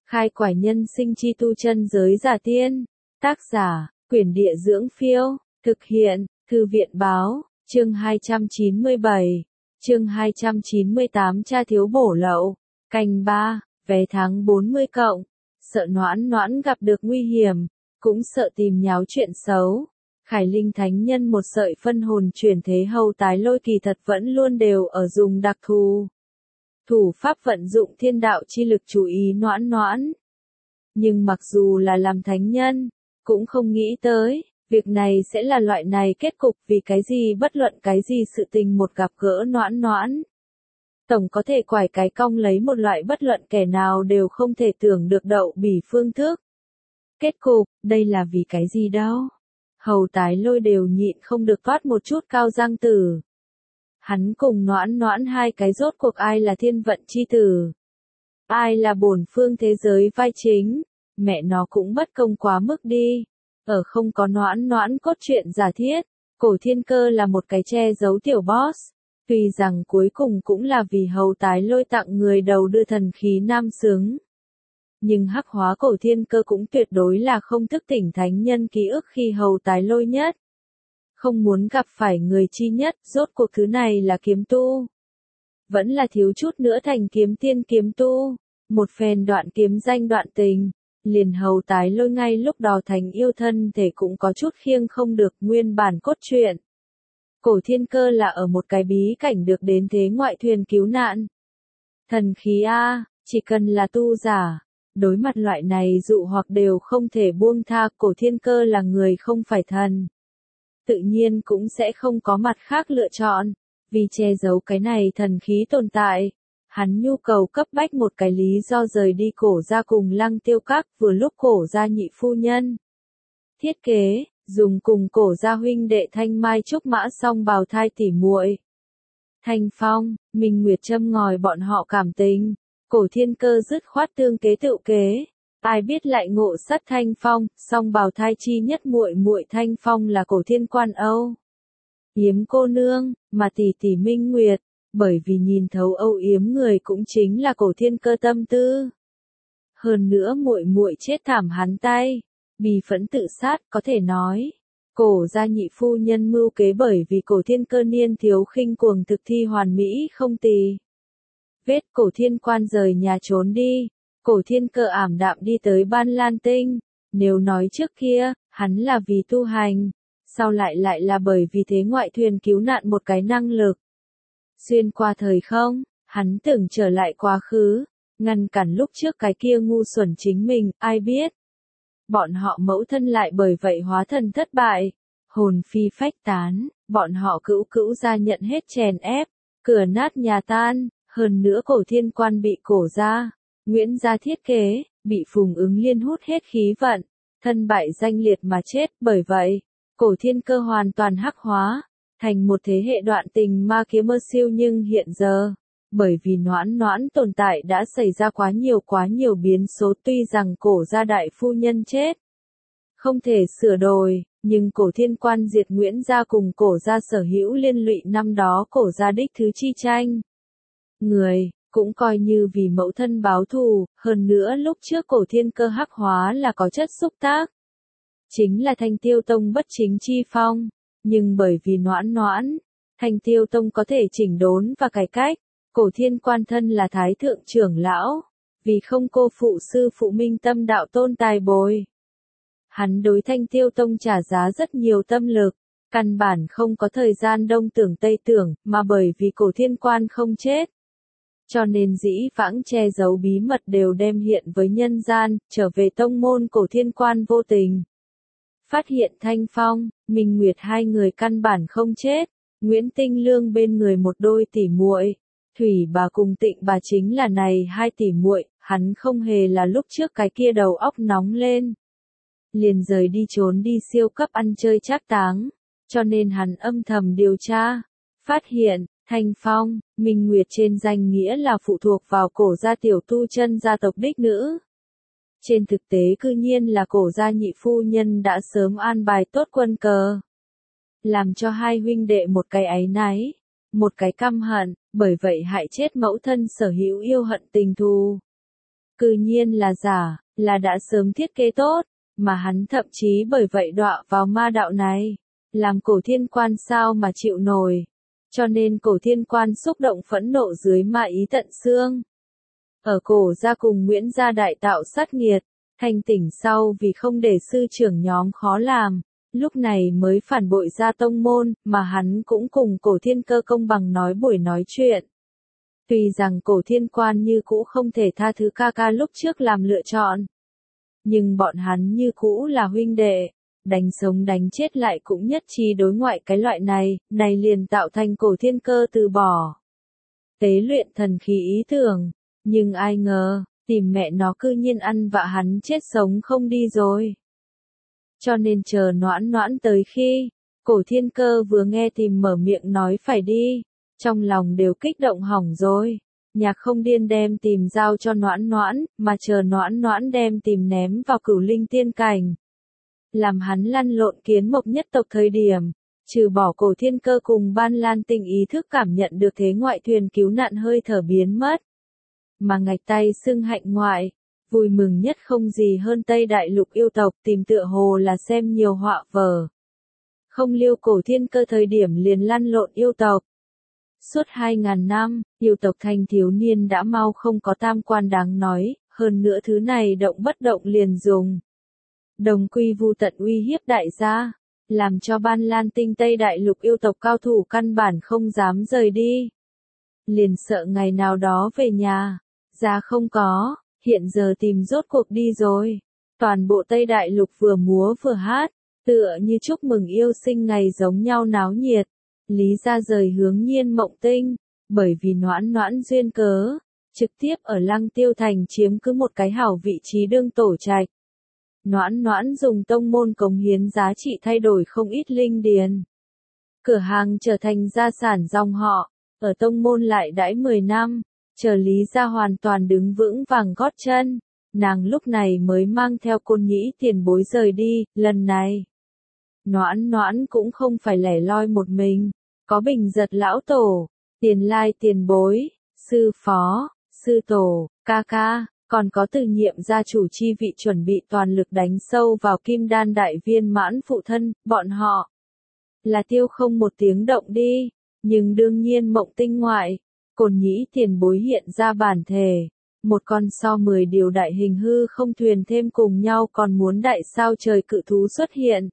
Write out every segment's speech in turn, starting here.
Khai quải nhân sinh chi tu chân giới giả tiên. Tác giả, Quyển Địa Dưỡng Phiêu. Thực hiện, Thư viện Báo. Chương 297. Chương 298 Cha thiếu bổ lậu. Canh 3, vé tháng 40 cộng. Sợ Noãn Noãn gặp được nguy hiểm, cũng sợ tìm nháo chuyện xấu. Khải Linh Thánh Nhân một sợi phân hồn chuyển thế hầu tái lôi kỳ thật vẫn luôn đều ở dùng đặc thù thủ pháp vận dụng thiên đạo chi lực chú ý Noãn Noãn. Nhưng mặc dù là làm thánh nhân, cũng không nghĩ tới, việc này sẽ là loại này kết cục, vì cái gì bất luận cái gì sự tình một gặp gỡ Noãn Noãn. Tổng có thể quải cái cong lấy một loại bất luận kẻ nào đều không thể tưởng được đậu bỉ phương thức. Kết cục, đây là vì cái gì đâu? Hầu tái lôi đều nhịn không được toát một chút cao răng tử. Hắn cùng Noãn Noãn hai cái rốt cuộc ai là thiên vận chi tử? Ai là bổn phương thế giới vai chính? Mẹ nó cũng bất công quá mức đi. Ở không có Noãn Noãn cốt truyện giả thiết, Cổ Thiên Cơ là một cái che giấu tiểu boss. Tuy rằng cuối cùng cũng là vì hầu tái lôi tặng người đầu đưa thần khí nam xứng. Nhưng hắc hóa Cổ Thiên Cơ cũng tuyệt đối là không thức tỉnh thánh nhân ký ức khi hầu tái lôi nhất. Không muốn gặp phải người chi nhất, rốt cuộc thứ này là kiếm tu. Vẫn là thiếu chút nữa thành kiếm tiên kiếm tu. Một phen đoạn kiếm danh đoạn tình. Liền hầu tái lôi ngay lúc đó thành yêu thân thể cũng có chút khiêng không được nguyên bản cốt truyện. Cổ Thiên Cơ là ở một cái bí cảnh được đến thế ngoại thuyền cứu nạn. Thần khí A, chỉ cần là tu giả. Đối mặt loại này dụ hoặc đều không thể buông tha. Cổ Thiên Cơ là người không phải thần. Tự nhiên cũng sẽ không có mặt khác lựa chọn. Vì che giấu cái này thần khí tồn tại. Hắn nhu cầu cấp bách một cái lý do rời đi Cổ gia cùng Lăng Tiêu Các, vừa lúc Cổ gia nhị phu nhân thiết kế, dùng cùng Cổ gia huynh đệ Thanh Mai Trúc Mã song bào thai tỉ muội. Thanh Phong, Minh Nguyệt châm ngòi bọn họ cảm tình, Cổ Thiên Cơ dứt khoát tương kế tự kế. Ai biết lại ngộ sát Thanh Phong, song bào thai chi nhất muội muội Thanh Phong là Cổ Thiên Quan Âu Yếm cô nương, mà tỷ tỷ Minh Nguyệt. Bởi vì nhìn thấu âu yếm người cũng chính là Cổ Thiên Cơ tâm tư. Hơn nữa muội muội chết thảm hắn tay, bì phẫn tự sát, có thể nói. Cổ gia nhị phu nhân mưu kế bởi vì Cổ Thiên Cơ niên thiếu khinh cuồng thực thi hoàn mỹ không tì vết. Cổ Thiên Quan rời nhà trốn đi. Cổ Thiên Cơ ảm đạm đi tới Ban Lan Tinh. Nếu nói trước kia, hắn là vì tu hành, sau lại là bởi vì thế ngoại thuyền cứu nạn một cái năng lực. Xuyên qua thời không, hắn tưởng trở lại quá khứ, ngăn cản lúc trước cái kia ngu xuẩn chính mình, ai biết. Bọn họ mẫu thân lại bởi vậy hóa thần thất bại, hồn phi phách tán, bọn họ cữu gia nhận hết chèn ép, cửa nát nhà tan, hơn nữa Cổ Thiên Quan bị Cổ gia, Nguyễn gia thiết kế, bị Phùng Ứng Liên hút hết khí vận, thân bại danh liệt mà chết. Bởi vậy, Cổ Thiên Cơ hoàn toàn hắc hóa, thành một thế hệ đoạn tình ma kiếm mơ siêu. Nhưng hiện giờ, bởi vì Noãn Noãn tồn tại đã xảy ra quá nhiều biến số. Tuy rằng Cổ gia đại phu nhân chết, không thể sửa đổi, nhưng Cổ Thiên Quan diệt Nguyễn gia cùng Cổ gia sở hữu liên lụy năm đó Cổ gia đích thứ chi tranh người, cũng coi như vì mẫu thân báo thù. Hơn nữa lúc trước Cổ Thiên Cơ hắc hóa là có chất xúc tác, chính là Thanh Tiêu Tông bất chính chi phong. Nhưng bởi vì Noãn Noãn, Thanh Tiêu Tông có thể chỉnh đốn và cải cách. Cổ Thiên Quan thân là thái thượng trưởng lão, vì không cô phụ sư phụ Minh Tâm đạo tôn tài bồi. Hắn đối Thanh Tiêu Tông trả giá rất nhiều tâm lực, căn bản không có thời gian đông tưởng tây tưởng, mà bởi vì Cổ Thiên Quan không chết. Cho nên dĩ vãng che giấu bí mật đều đem hiện với nhân gian. Trở về tông môn, Cổ Thiên Quan vô tình phát hiện Thanh Phong, Minh Nguyệt hai người căn bản không chết. Nguyễn Tinh Lương bên người một đôi tỉ muội, Thủy bà cùng Tịnh bà chính là này hai tỉ muội. Hắn không hề là lúc trước cái kia đầu óc nóng lên, liền rời đi trốn đi siêu cấp ăn chơi trác táng. Cho nên hắn âm thầm điều tra, phát hiện Thanh Phong, Minh Nguyệt trên danh nghĩa là phụ thuộc vào Cổ gia tiểu tu chân gia tộc đích nữ. Trên thực tế cư nhiên là Cổ gia nhị phu nhân đã sớm an bài tốt quân cờ, làm cho hai huynh đệ một cái áy náy, một cái căm hận, bởi vậy hại chết mẫu thân sở hữu yêu hận tình thù. Cư nhiên là giả, là đã sớm thiết kế tốt, mà hắn thậm chí bởi vậy đọa vào ma đạo này. Làm Cổ Thiên Quan sao mà chịu nổi. Cho nên Cổ Thiên Quan xúc động phẫn nộ dưới ma ý tận xương. Ở Cổ gia cùng Nguyễn gia đại tạo sát nghiệt, thanh tỉnh sau vì không để sư trưởng nhóm khó làm, lúc này mới phản bội ra tông môn, mà hắn cũng cùng Cổ Thiên Cơ công bằng nói buổi nói chuyện. Tuy rằng Cổ Thiên Quan như cũ không thể tha thứ ca ca lúc trước làm lựa chọn, nhưng bọn hắn như cũ là huynh đệ, đánh sống đánh chết lại cũng nhất trí đối ngoại cái loại này liền tạo thành Cổ Thiên Cơ từ bỏ tế luyện thần khí ý tưởng, nhưng ai ngờ, tìm mẹ nó cư nhiên ăn vạ hắn chết sống không đi rồi. Cho nên chờ Noãn Noãn tới khi, Cổ Thiên Cơ vừa nghe tìm mở miệng nói phải đi, trong lòng đều kích động hỏng rồi. Nhạc Không Điên đem tìm giao cho Noãn Noãn, mà chờ Noãn Noãn đem tìm ném vào Cửu Linh Tiên Cảnh. Làm hắn lăn lộn Kiến Mộc nhất tộc thời điểm, trừ bỏ Cổ Thiên Cơ cùng Ban Lan Tinh ý thức cảm nhận được thế ngoại thuyền cứu nạn hơi thở biến mất. Mà ngạch tay xưng hạnh ngoại, vui mừng nhất không gì hơn Tây Đại Lục yêu tộc tìm tựa hồ là xem nhiều họa vở. Không liêu Cổ Thiên Cơ thời điểm liền lăn lộn yêu tộc. Suốt 2000 năm, yêu tộc thanh thiếu niên đã mau không có tam quan đáng nói, hơn nữa thứ này động bất động liền dùng. Đồng quy vu tận uy hiếp đại gia, làm cho Ban Lan Tinh Tây Đại Lục yêu tộc cao thủ căn bản không dám rời đi. Liền sợ ngày nào đó về nhà, ra không có, hiện giờ tìm rốt cuộc đi rồi. Toàn bộ Tây Đại Lục vừa múa vừa hát, tựa như chúc mừng yêu sinh ngày giống nhau náo nhiệt. Lý gia rời hướng Nhiên Mộng Tinh, bởi vì Noãn Noãn duyên cớ, trực tiếp ở Lăng Tiêu Thành chiếm cứ một cái hảo vị trí đương tổ trạch. Noãn Noãn dùng tông môn cống hiến giá trị thay đổi không ít linh điền. Cửa hàng trở thành gia sản dòng họ, ở tông môn lại đãi 10 năm, chờ Lý gia hoàn toàn đứng vững vàng gót chân, nàng lúc này mới mang theo Côn Nhĩ tiền bối rời đi, lần này. Noãn Noãn cũng không phải lẻ loi một mình, có Bình Giật lão tổ, Tiền Lai tiền bối, sư phó, sư tổ, ca ca, còn có Từ Nhiệm gia chủ chi vị chuẩn bị toàn lực đánh sâu vào Kim Đan đại viên mãn phụ thân, bọn họ là tiêu không một tiếng động đi, nhưng đương nhiên Mộng Tinh ngoại, Côn Nhĩ tiền bối hiện ra bản thể, một con so 10 điều đại hình hư không thuyền thêm cùng nhau còn muốn đại sao trời cự thú xuất hiện.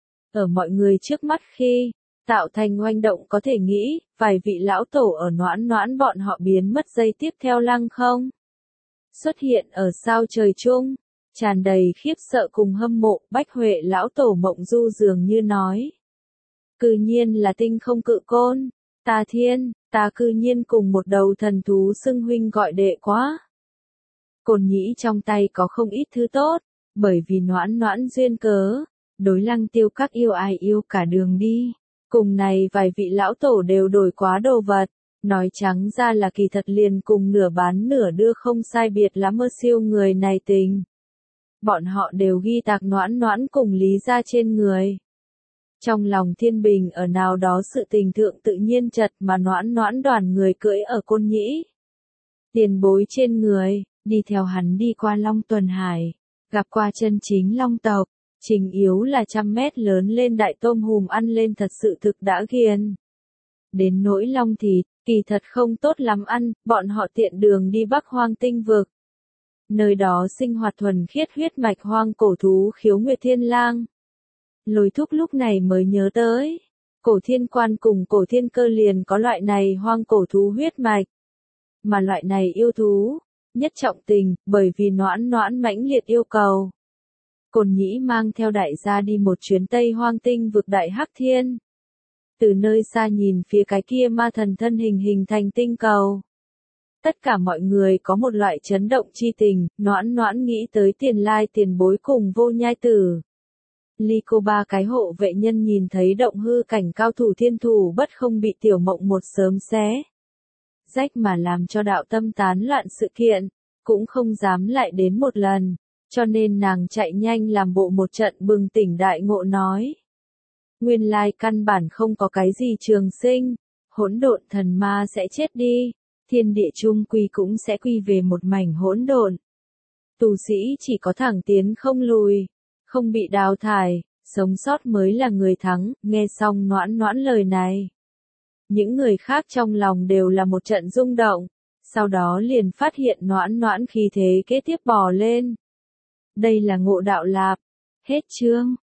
Ở mọi người trước mắt khi, tạo thành oanh động có thể nghĩ, vài vị lão tổ ở Noãn Noãn bọn họ biến mất giây tiếp theo lăng không. Xuất hiện ở sao trời chung, tràn đầy khiếp sợ cùng hâm mộ, Bách Huệ lão tổ Mộng Du dường như nói. Cư nhiên là tinh không cự côn, ta thiên, ta cư nhiên cùng một đầu thần thú xưng huynh gọi đệ quá. Côn Nhĩ trong tay có không ít thứ tốt, bởi vì Noãn Noãn duyên cớ. Đối Lăng Tiêu các yêu ai yêu cả đường đi, cùng này vài vị lão tổ đều đổi quá đồ vật, nói trắng ra là kỳ thật liền cùng nửa bán nửa đưa không sai biệt lắm mơ siêu người này tình. Bọn họ đều ghi tạc Noãn Noãn cùng Lý gia trên người. Trong lòng thiên bình ở nào đó sự tình thượng tự nhiên chật mà Noãn Noãn đoàn người cưỡi ở Côn Nhĩ. Tiền bối trên người, đi theo hắn đi qua Long Tuần Hải, gặp qua chân chính Long tộc. Trình yếu là 100 mét lớn lên đại tôm hùm ăn lên thật sự thực đã ghiền. Đến nỗi long thịt, kỳ thật không tốt lắm ăn, bọn họ tiện đường đi Bắc Hoang Tinh vực. Nơi đó sinh hoạt thuần khiết huyết mạch hoang cổ thú Khiếu Nguyệt Thiên Lang. Lôi Thúc lúc này mới nhớ tới, Cổ Thiên Quan cùng Cổ Thiên Cơ liền có loại này hoang cổ thú huyết mạch. Mà loại này yêu thú, nhất trọng tình, bởi vì Noãn Noãn mãnh liệt yêu cầu. Côn Nhĩ mang theo đại gia đi một chuyến Tây Hoang Tinh vực Đại Hắc Thiên. Từ nơi xa nhìn phía cái kia ma thần thân hình thành tinh cầu. Tất cả mọi người có một loại chấn động chi tình, Noãn Noãn nghĩ tới Tiền Lai tiền bối cùng Vô Nhai Tử. Ly cô ba cái hộ vệ nhân nhìn thấy động hư cảnh cao thủ thiên thủ bất không bị Tiểu Mộng một sớm xé rách mà làm cho đạo tâm tán loạn sự kiện, cũng không dám lại đến một lần. Cho nên nàng chạy nhanh làm bộ một trận bừng tỉnh đại ngộ nói. Nguyên lai căn bản không có cái gì trường sinh, hỗn độn thần ma sẽ chết đi, thiên địa chung quy cũng sẽ quy về một mảnh hỗn độn. tù sĩ chỉ có thẳng tiến không lùi, không bị đào thải, sống sót mới là người thắng. Nghe xong Noãn Noãn lời này, những người khác trong lòng đều là một trận rung động, sau đó liền phát hiện Noãn Noãn khí thế kế tiếp bò lên. Đây là Ngộ Đạo Lạp. Hết chương.